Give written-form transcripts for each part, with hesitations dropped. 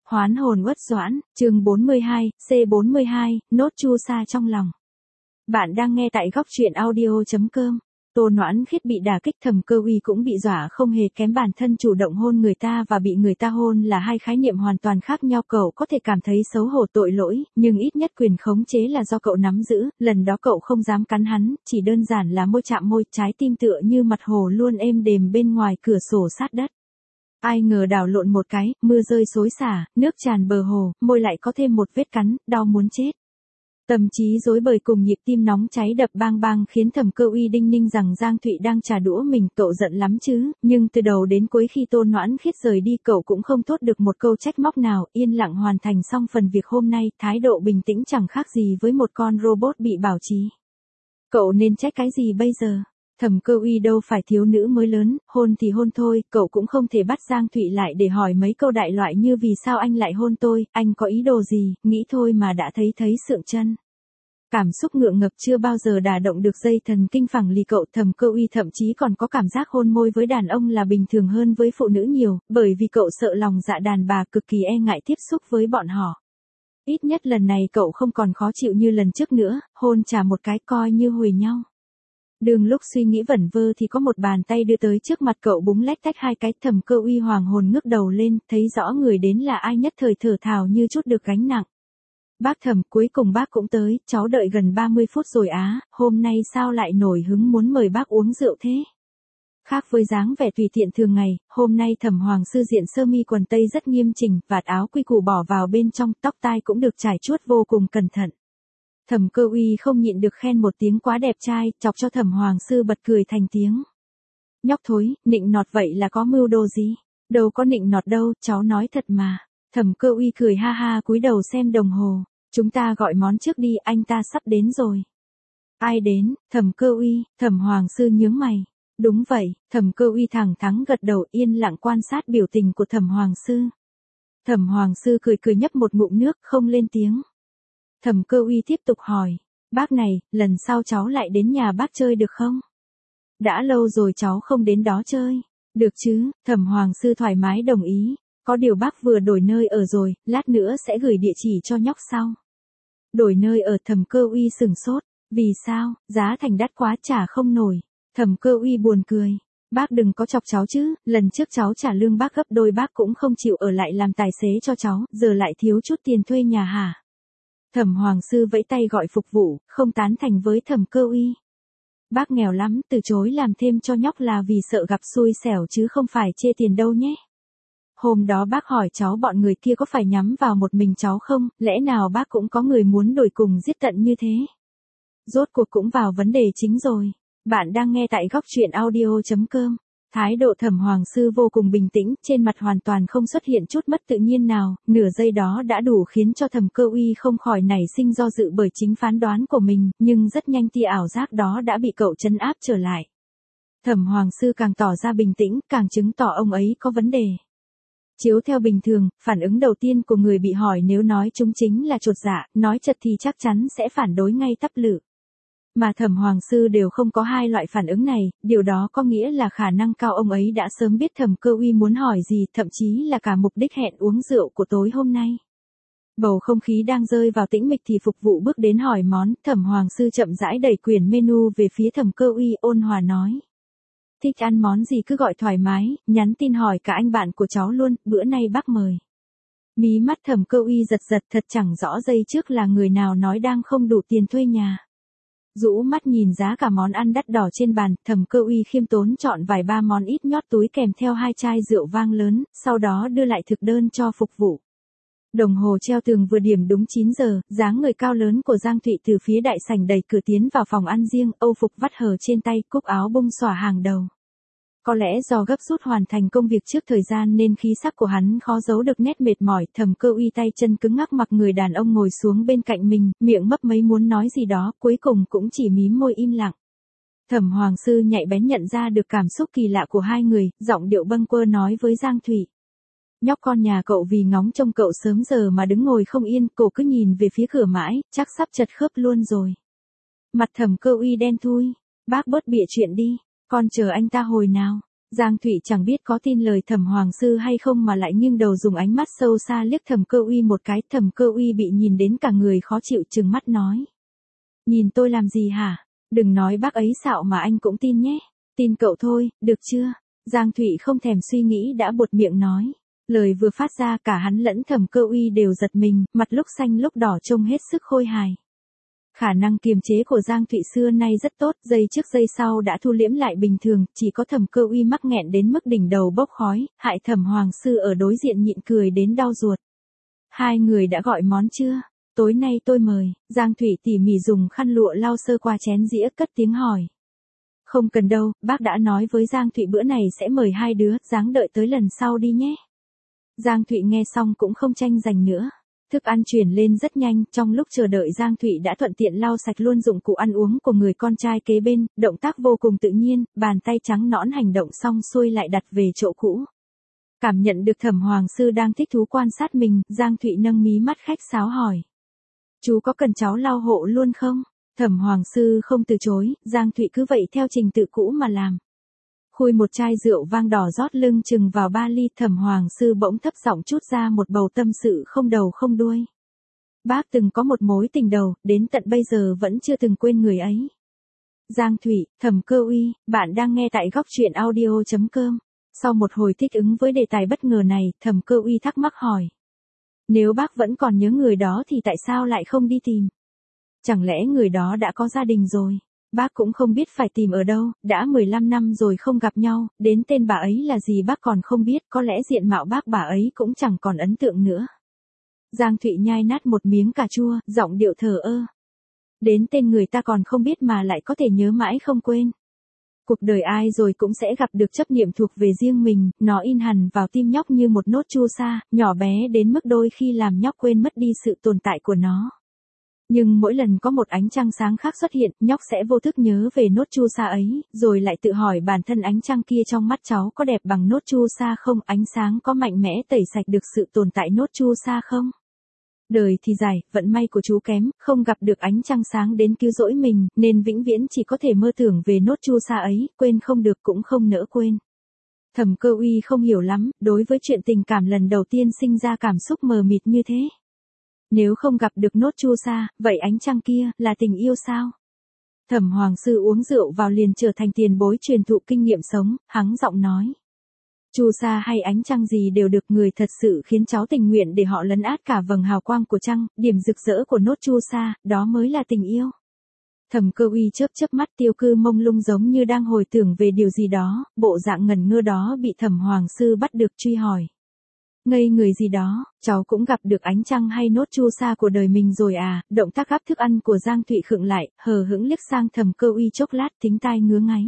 Hoán hồn uất doãn, chương 42, C42, nốt chua xa trong lòng. Bạn đang nghe tại góc truyện audio.com. Tô Noãn Khiết bị đả kích, Thẩm Cơ Uy cũng bị dọa không hề kém, bản thân chủ động hôn người ta và bị người ta hôn là hai khái niệm hoàn toàn khác nhau. Cậu có thể cảm thấy xấu hổ tội lỗi, nhưng ít nhất quyền khống chế là do cậu nắm giữ, lần đó cậu không dám cắn hắn, chỉ đơn giản là môi chạm môi, trái tim tựa như mặt hồ luôn êm đềm bên ngoài cửa sổ sát đất. Ai ngờ đảo lộn một cái, mưa rơi xối xả, nước tràn bờ hồ, môi lại có thêm một vết cắn, đau muốn chết. Tâm trí rối bời cùng nhịp tim nóng cháy đập bang bang khiến Thẩm Cơ Uy đinh ninh rằng Giang Thụy đang trà đũa mình. Cậu giận lắm chứ, nhưng từ đầu đến cuối khi Tô Noãn Khiết rời đi cậu cũng không thốt được một câu trách móc nào, yên lặng hoàn thành xong phần việc hôm nay, thái độ bình tĩnh chẳng khác gì với một con robot bị bảo trì. Cậu nên trách cái gì bây giờ? Thẩm Cơ Uy đâu phải thiếu nữ mới lớn, hôn thì hôn thôi, cậu cũng không thể bắt Giang Thụy lại để hỏi mấy câu đại loại như vì sao anh lại hôn tôi, anh có ý đồ gì, nghĩ thôi mà đã thấy sượng chân. Cảm xúc ngượng ngập chưa bao giờ đả động được dây thần kinh phẳng lì cậu. Thẩm Cơ Uy thậm chí còn có cảm giác hôn môi với đàn ông là bình thường hơn với phụ nữ nhiều, bởi vì cậu sợ lòng dạ đàn bà, cực kỳ e ngại tiếp xúc với bọn họ. Ít nhất lần này cậu không còn khó chịu như lần trước nữa, hôn chà một cái coi như huề nhau. Đường lúc suy nghĩ vẩn vơ thì có một bàn tay đưa tới trước mặt cậu, búng lách tách hai cái. Thẩm Cơ Uy hoàng hồn ngước đầu lên, thấy rõ người đến là ai, nhất thời thở thào như chút được gánh nặng. Bác Thẩm, cuối cùng bác cũng tới, cháu đợi gần 30 phút rồi á, hôm nay sao lại nổi hứng muốn mời bác uống rượu thế? Khác với dáng vẻ tùy tiện thường ngày, hôm nay Thẩm Hoàng sư diện sơ mi quần tây rất nghiêm chỉnh, vạt áo quy củ bỏ vào bên trong, tóc tai cũng được trải chuốt vô cùng cẩn thận. Thẩm Cơ Uy không nhịn được khen một tiếng quá đẹp trai, chọc cho Thẩm Hoàng sư bật cười thành tiếng. Nhóc thối, nịnh nọt vậy là có mưu đồ gì? Đâu có nịnh nọt đâu, cháu nói thật mà. Thẩm Cơ Uy cười ha ha cúi đầu xem đồng hồ. Chúng ta gọi món trước đi, anh ta sắp đến rồi. Ai đến? Thẩm Cơ Uy. Thẩm Hoàng sư nhướng mày. Đúng vậy. Thẩm Cơ Uy thẳng thắn gật đầu, yên lặng quan sát biểu tình của Thẩm Hoàng sư. Thẩm Hoàng sư cười nhấp một ngụm nước, không lên tiếng. Thẩm Cơ Uy tiếp tục hỏi, bác này, lần sau cháu lại đến nhà bác chơi được không? Đã lâu rồi cháu không đến đó chơi. Được chứ? Thẩm Hoàng sư thoải mái đồng ý. Có điều bác vừa đổi nơi ở rồi, lát nữa sẽ gửi địa chỉ cho nhóc sau. Đổi nơi ở? Thẩm Cơ Uy sửng sốt. Vì sao? Giá thành đắt quá trả không nổi. Thẩm Cơ Uy buồn cười. Bác đừng có chọc cháu chứ, lần trước cháu trả lương bác gấp đôi bác cũng không chịu ở lại làm tài xế cho cháu, giờ lại thiếu chút tiền thuê nhà hả? Thẩm Hoàng sư vẫy tay gọi phục vụ, không tán thành với Thẩm Cơ Uy. Bác nghèo lắm, từ chối làm thêm cho nhóc là vì sợ gặp xui xẻo chứ không phải chê tiền đâu nhé. Hôm đó bác hỏi cháu bọn người kia có phải nhắm vào một mình cháu không, lẽ nào bác cũng có người muốn đuổi cùng giết tận như thế? Rốt cuộc cũng vào vấn đề chính rồi. Bạn đang nghe tại góc truyện audio.com. Thái độ Thẩm Hoàng sư vô cùng bình tĩnh, trên mặt hoàn toàn không xuất hiện chút mất tự nhiên nào, nửa giây đó đã đủ khiến cho Thẩm Cơ Uy không khỏi nảy sinh do dự bởi chính phán đoán của mình, nhưng rất nhanh tia ảo giác đó đã bị cậu trấn áp trở lại. Thẩm Hoàng sư càng tỏ ra bình tĩnh, càng chứng tỏ ông ấy có vấn đề. Chiếu theo bình thường, phản ứng đầu tiên của người bị hỏi nếu nói chúng chính là chột dạ, nói chật thì chắc chắn sẽ phản đối ngay tắp lự. Mà Thẩm Hoàng sư đều không có hai loại phản ứng này, điều đó có nghĩa là khả năng cao ông ấy đã sớm biết Thẩm Cơ Uy muốn hỏi gì, thậm chí là cả mục đích hẹn uống rượu của tối hôm nay. Bầu không khí đang rơi vào tĩnh mịch thì phục vụ bước đến hỏi món. Thẩm Hoàng sư chậm rãi đẩy quyển menu về phía Thẩm Cơ Uy, ôn hòa nói. Thích ăn món gì cứ gọi thoải mái, nhắn tin hỏi cả anh bạn của cháu luôn, bữa nay bác mời. Mí mắt Thẩm Cơ Uy giật thật chẳng rõ giây trước là người nào nói đang không đủ tiền thuê nhà. Rũ mắt nhìn giá cả món ăn đắt đỏ trên bàn, Thẩm Cơ Uy khiêm tốn chọn vài ba món ít nhót túi kèm theo hai chai rượu vang lớn, sau đó đưa lại thực đơn cho phục vụ. Đồng hồ treo tường vừa điểm đúng 9 giờ, dáng người cao lớn của Giang Thụy từ phía đại sảnh đẩy cửa tiến vào phòng ăn riêng, âu phục vắt hở trên tay, cúc áo bung xõa hàng đầu. Có lẽ do gấp rút hoàn thành công việc trước thời gian nên khí sắc của hắn khó giấu được nét mệt mỏi. Thẩm Cơ Uy tay chân cứng ngắc mặc người đàn ông ngồi xuống bên cạnh mình, miệng mấp mấy muốn nói gì đó, cuối cùng cũng chỉ mím môi im lặng. Thẩm Hoàng sư nhạy bén nhận ra được cảm xúc kỳ lạ của hai người, giọng điệu bâng quơ nói với Giang Thụy. Nhóc con nhà cậu vì ngóng trông cậu sớm giờ mà đứng ngồi không yên, cổ cứ nhìn về phía cửa mãi, chắc sắp chật khớp luôn rồi. Mặt Thẩm Cơ Uy đen thui. Bác bớt bịa chuyện đi, con chờ anh ta hồi nào. Giang Thụy chẳng biết có tin lời Thẩm Hoàng sư hay không mà lại nghiêng đầu dùng ánh mắt sâu xa liếc Thẩm Cơ Uy một cái. Thẩm Cơ Uy bị nhìn đến cả người khó chịu, trừng mắt nói. Nhìn tôi làm gì hả? Đừng nói bác ấy xạo mà anh cũng tin nhé. Tin cậu thôi, được chưa? Giang Thụy không thèm suy nghĩ đã buột miệng nói. Lời vừa phát ra cả hắn lẫn Thẩm Cơ Uy đều giật mình, mặt lúc xanh lúc đỏ trông hết sức khôi hài. Khả năng kiềm chế của Giang Thụy xưa nay rất tốt, giây trước giây sau đã thu liễm lại bình thường, chỉ có Thẩm Cơ Uy mắc nghẹn đến mức đỉnh đầu bốc khói, hại Thẩm Hoàng sư ở đối diện nhịn cười đến đau ruột. Hai người đã gọi món chưa? Tối nay tôi mời. Giang Thụy tỉ mỉ dùng khăn lụa lau sơ qua chén dĩa, cất tiếng hỏi. Không cần đâu, bác đã nói với Giang Thụy bữa này sẽ mời hai đứa, ráng đợi tới lần sau đi nhé. Giang Thụy nghe xong cũng không tranh giành nữa. Thức ăn chuyển lên rất nhanh, trong lúc chờ đợi Giang Thụy đã thuận tiện lau sạch luôn dụng cụ ăn uống của người con trai kế bên, động tác vô cùng tự nhiên, bàn tay trắng nõn hành động xong xuôi lại đặt về chỗ cũ. Cảm nhận được Thẩm Hoàng sư đang thích thú quan sát mình, Giang Thụy nâng mí mắt khách sáo hỏi. Chú có cần cháu lau hộ luôn không? Thẩm Hoàng sư không từ chối, Giang Thụy cứ vậy theo trình tự cũ mà làm. Khui một chai rượu vang đỏ rót lưng chừng vào ba ly, Thẩm Hoàng sư bỗng thấp giọng trút ra một bầu tâm sự không đầu không đuôi. Bác từng có một mối tình đầu, đến tận bây giờ vẫn chưa từng quên người ấy. Giang Thụy, Thẩm Cơ Uy, bạn đang nghe tại góc truyện audio.com. Sau một hồi thích ứng với đề tài bất ngờ này, Thẩm Cơ Uy thắc mắc hỏi. Nếu bác vẫn còn nhớ người đó thì tại sao lại không đi tìm? Chẳng lẽ người đó đã có gia đình rồi? Bác cũng không biết phải tìm ở đâu, đã 15 năm rồi không gặp nhau, đến tên bà ấy là gì bác còn không biết, có lẽ diện mạo bác bà ấy cũng chẳng còn ấn tượng nữa. Giang Thụy nhai nát một miếng cà chua, giọng điệu thờ ơ. Đến tên người ta còn không biết mà lại có thể nhớ mãi không quên. Cuộc đời ai rồi cũng sẽ gặp được chấp niệm thuộc về riêng mình, nó in hằn vào tim nhóc như một nốt chu sa, nhỏ bé đến mức đôi khi làm nhóc quên mất đi sự tồn tại của nó. Nhưng mỗi lần có một ánh trăng sáng khác xuất hiện, nhóc sẽ vô thức nhớ về nốt chu sa ấy, rồi lại tự hỏi bản thân ánh trăng kia trong mắt cháu có đẹp bằng nốt chu sa không, ánh sáng có mạnh mẽ tẩy sạch được sự tồn tại nốt chu sa không? Đời thì dài, vận may của chú kém, không gặp được ánh trăng sáng đến cứu rỗi mình, nên vĩnh viễn chỉ có thể mơ tưởng về nốt chu sa ấy, quên không được cũng không nỡ quên. Thẩm Cơ Uy không hiểu lắm, đối với chuyện tình cảm lần đầu tiên sinh ra cảm xúc mờ mịt như thế. Nếu không gặp được nốt chu sa, vậy ánh trăng kia, là tình yêu sao? Thẩm Hoàng sư uống rượu vào liền trở thành tiền bối truyền thụ kinh nghiệm sống, hắng giọng nói. Chu sa hay ánh trăng gì đều được, người thật sự khiến cháu tình nguyện để họ lấn át cả vầng hào quang của trăng, điểm rực rỡ của nốt chu sa, đó mới là tình yêu. Thẩm Cơ Uy chớp chớp mắt, tiêu cư mông lung giống như đang hồi tưởng về điều gì đó, bộ dạng ngẩn ngơ đó bị Thẩm Hoàng sư bắt được truy hỏi. Ngây người gì đó, cháu cũng gặp được ánh trăng hay nốt chu sa của đời mình rồi à? Động tác gắp thức ăn của Giang Thụy khựng lại, hờ hững liếc sang Thẩm Cơ Uy chốc lát, thính tai ngứa ngáy.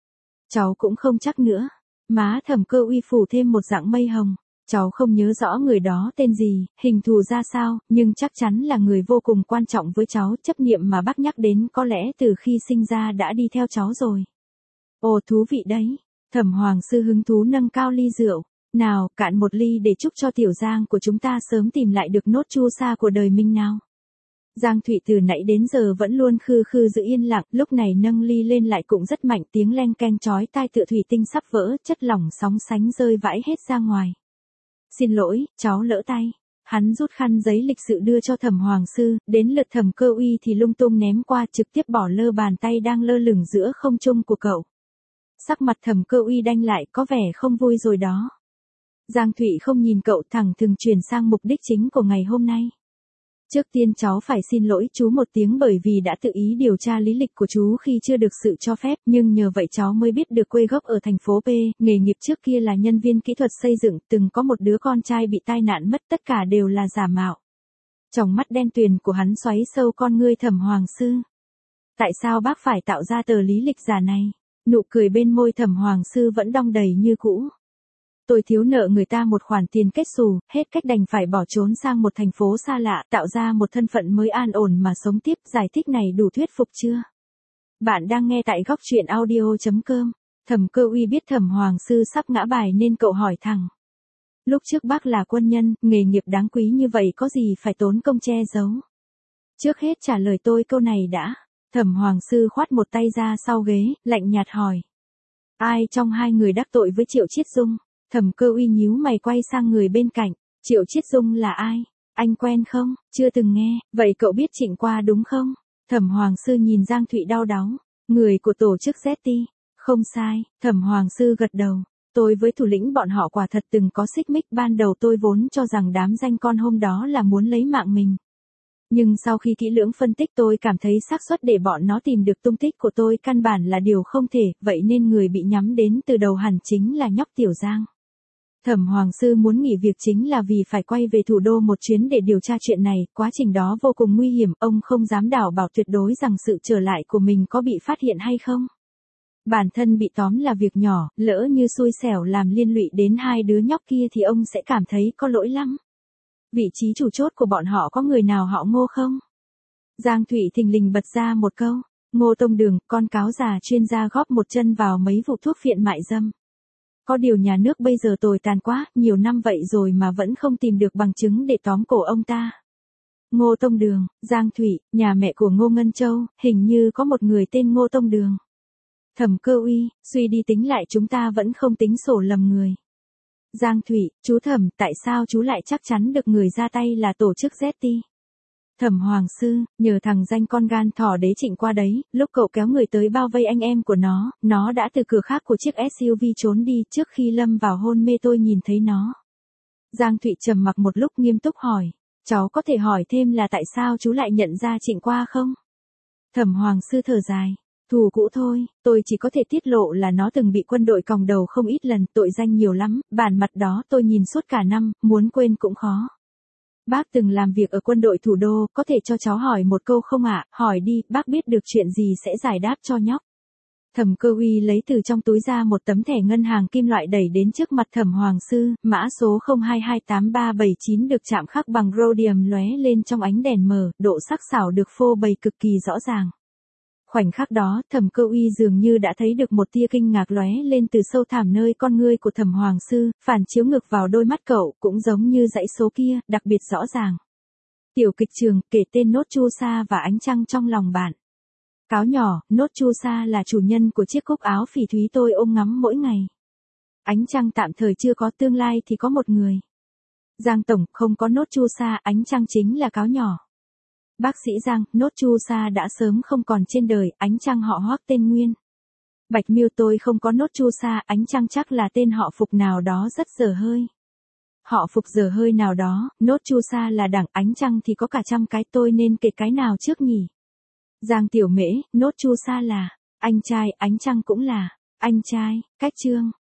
Cháu cũng không chắc nữa. Má Thẩm Cơ Uy phủ thêm một dạng mây hồng. Cháu không nhớ rõ người đó tên gì, hình thù ra sao, nhưng chắc chắn là người vô cùng quan trọng với cháu, chấp niệm mà bác nhắc đến có lẽ từ khi sinh ra đã đi theo cháu rồi. Ồ, thú vị đấy. Thẩm Hoàng sư hứng thú nâng cao ly rượu. Nào, cạn một ly để chúc cho Tiểu Giang của chúng ta sớm tìm lại được nốt chu sa của đời mình nào. Giang Thụy từ nãy đến giờ vẫn luôn khư khư giữ yên lặng, lúc này nâng ly lên lại cũng rất mạnh, tiếng leng keng chói tai tựa thủy tinh sắp vỡ, chất lỏng sóng sánh rơi vãi hết ra ngoài. Xin lỗi, cháu lỡ tay. Hắn rút khăn giấy lịch sự đưa cho Thẩm Hoàng sư, đến lượt Thẩm Cơ Uy thì lung tung ném qua, trực tiếp bỏ lơ bàn tay đang lơ lửng giữa không trung của cậu. Sắc mặt Thẩm Cơ Uy đanh lại, có vẻ không vui rồi đó. Giang Thụy không nhìn cậu, thẳng thừng chuyển sang mục đích chính của ngày hôm nay. Trước tiên cháu phải xin lỗi chú một tiếng bởi vì đã tự ý điều tra lý lịch của chú khi chưa được sự cho phép, nhưng nhờ vậy cháu mới biết được quê gốc ở thành phố P, nghề nghiệp trước kia là nhân viên kỹ thuật xây dựng, từng có một đứa con trai bị tai nạn mất, tất cả đều là giả mạo. Tròng mắt đen tuyền của hắn xoáy sâu con ngươi Thẩm Hoàng sư. Tại sao bác phải tạo ra tờ lý lịch giả này? Nụ cười bên môi Thẩm Hoàng sư vẫn đong đầy như cũ. Tôi thiếu nợ người ta một khoản tiền kết xù, hết cách đành phải bỏ trốn sang một thành phố xa lạ, tạo ra một thân phận mới an ổn mà sống tiếp, giải thích này đủ thuyết phục chưa? Bạn đang nghe tại góc truyện audio.com. Thẩm Cơ Uy biết Thẩm Hoàng sư sắp ngã bài nên cậu hỏi thẳng. Lúc trước bác là quân nhân, nghề nghiệp đáng quý như vậy có gì phải tốn công che giấu? Trước hết trả lời tôi câu này đã. Thẩm Hoàng sư khoát một tay ra sau ghế, lạnh nhạt hỏi. Ai trong hai người đắc tội với Triệu Chiết Dung? Thẩm Cơ Uy nhíu mày quay sang người bên cạnh. Triệu Chiết Dung là ai? Anh quen không? Chưa từng nghe. Vậy cậu biết Trịnh Qua đúng không? Thẩm Hoàng Sư nhìn Giang Thụy đau đáu. Người của tổ chức ZT. Không sai. Thẩm Hoàng Sư gật đầu. Tôi với thủ lĩnh bọn họ quả thật từng có xích mích, ban đầu tôi vốn cho rằng đám danh con hôm đó là muốn lấy mạng mình. Nhưng sau khi kỹ lưỡng phân tích tôi cảm thấy xác suất để bọn nó tìm được tung tích của tôi căn bản là điều không thể, vậy nên người bị nhắm đến từ đầu hẳn chính là nhóc Tiểu Giang. Thẩm Hoàng Sư muốn nghỉ việc chính là vì phải quay về thủ đô một chuyến để điều tra chuyện này, quá trình đó vô cùng nguy hiểm, ông không dám đảm bảo tuyệt đối rằng sự trở lại của mình có bị phát hiện hay không. Bản thân bị tóm là việc nhỏ, lỡ như xui xẻo làm liên lụy đến hai đứa nhóc kia thì ông sẽ cảm thấy có lỗi lắm. Vị trí chủ chốt của bọn họ có người nào họ Ngô không? Giang Thụy thình lình bật ra một câu. Ngô Tông Đường, con cáo già chuyên gia góp một chân vào mấy vụ thuốc phiện mại dâm. Có điều nhà nước bây giờ tồi tàn quá, nhiều năm vậy rồi mà vẫn không tìm được bằng chứng để tóm cổ ông ta. Ngô Tông Đường, Giang Thụy, nhà mẹ của Ngô Ngân Châu, hình như có một người tên Ngô Tông Đường. Thẩm Cơ Uy, suy đi tính lại chúng ta vẫn không tính sổ lầm người. Giang Thụy, chú Thẩm, tại sao chú lại chắc chắn được người ra tay là tổ chức ZT? Thẩm Hoàng Sư, nhờ thằng danh con gan thỏ đế Trịnh Qua đấy, lúc cậu kéo người tới bao vây anh em của nó đã từ cửa khác của chiếc SUV trốn đi, trước khi lâm vào hôn mê tôi nhìn thấy nó. Giang Thụy trầm mặc một lúc nghiêm túc hỏi, cháu có thể hỏi thêm là tại sao chú lại nhận ra Trịnh Qua không? Thẩm Hoàng Sư thở dài. Thù cũ thôi, tôi chỉ có thể tiết lộ là nó từng bị quân đội còng đầu không ít lần, tội danh nhiều lắm, bản mặt đó tôi nhìn suốt cả năm, muốn quên cũng khó. Bác từng làm việc ở quân đội thủ đô, có thể cho cháu hỏi một câu không ạ? Hỏi đi, bác biết được chuyện gì sẽ giải đáp cho nhóc. Thẩm Cơ Uy lấy từ trong túi ra một tấm thẻ ngân hàng kim loại đẩy đến trước mặt Thẩm Hoàng Sư, mã số 02288379 được chạm khắc bằng rhodium lóe lên trong ánh đèn mờ, độ sắc sảo được phô bày cực kỳ rõ ràng. Khoảnh khắc đó, Thẩm Cơ Uy dường như đã thấy được một tia kinh ngạc lóe lên từ sâu thẳm nơi con ngươi của Thẩm Hoàng Sư, phản chiếu ngược vào đôi mắt cậu, cũng giống như dãy số kia, đặc biệt rõ ràng. Tiểu kịch trường, kể tên Nốt Chu Sa và ánh trăng trong lòng bạn. Cáo nhỏ, Nốt Chu Sa là chủ nhân của chiếc cúc áo phỉ thúy tôi ôm ngắm mỗi ngày. Ánh trăng tạm thời chưa có, tương lai thì có một người. Giang Tổng, không có Nốt Chu Sa, ánh trăng chính là cáo nhỏ. Bác sĩ Giang, Nốt Chu Sa đã sớm không còn trên đời, ánh trăng họ Hoắc tên Nguyên. Bạch Miêu, tôi không có Nốt Chu Sa, ánh trăng chắc là tên họ Phục nào đó rất dở hơi. Họ Phục dở hơi nào đó, Nốt Chu Sa là đẳng, ánh trăng thì có cả trăm cái, tôi nên kể cái nào trước nhỉ? Giang Tiểu Mễ, Nốt Chu Sa là anh trai, ánh trăng cũng là anh trai. Cách chương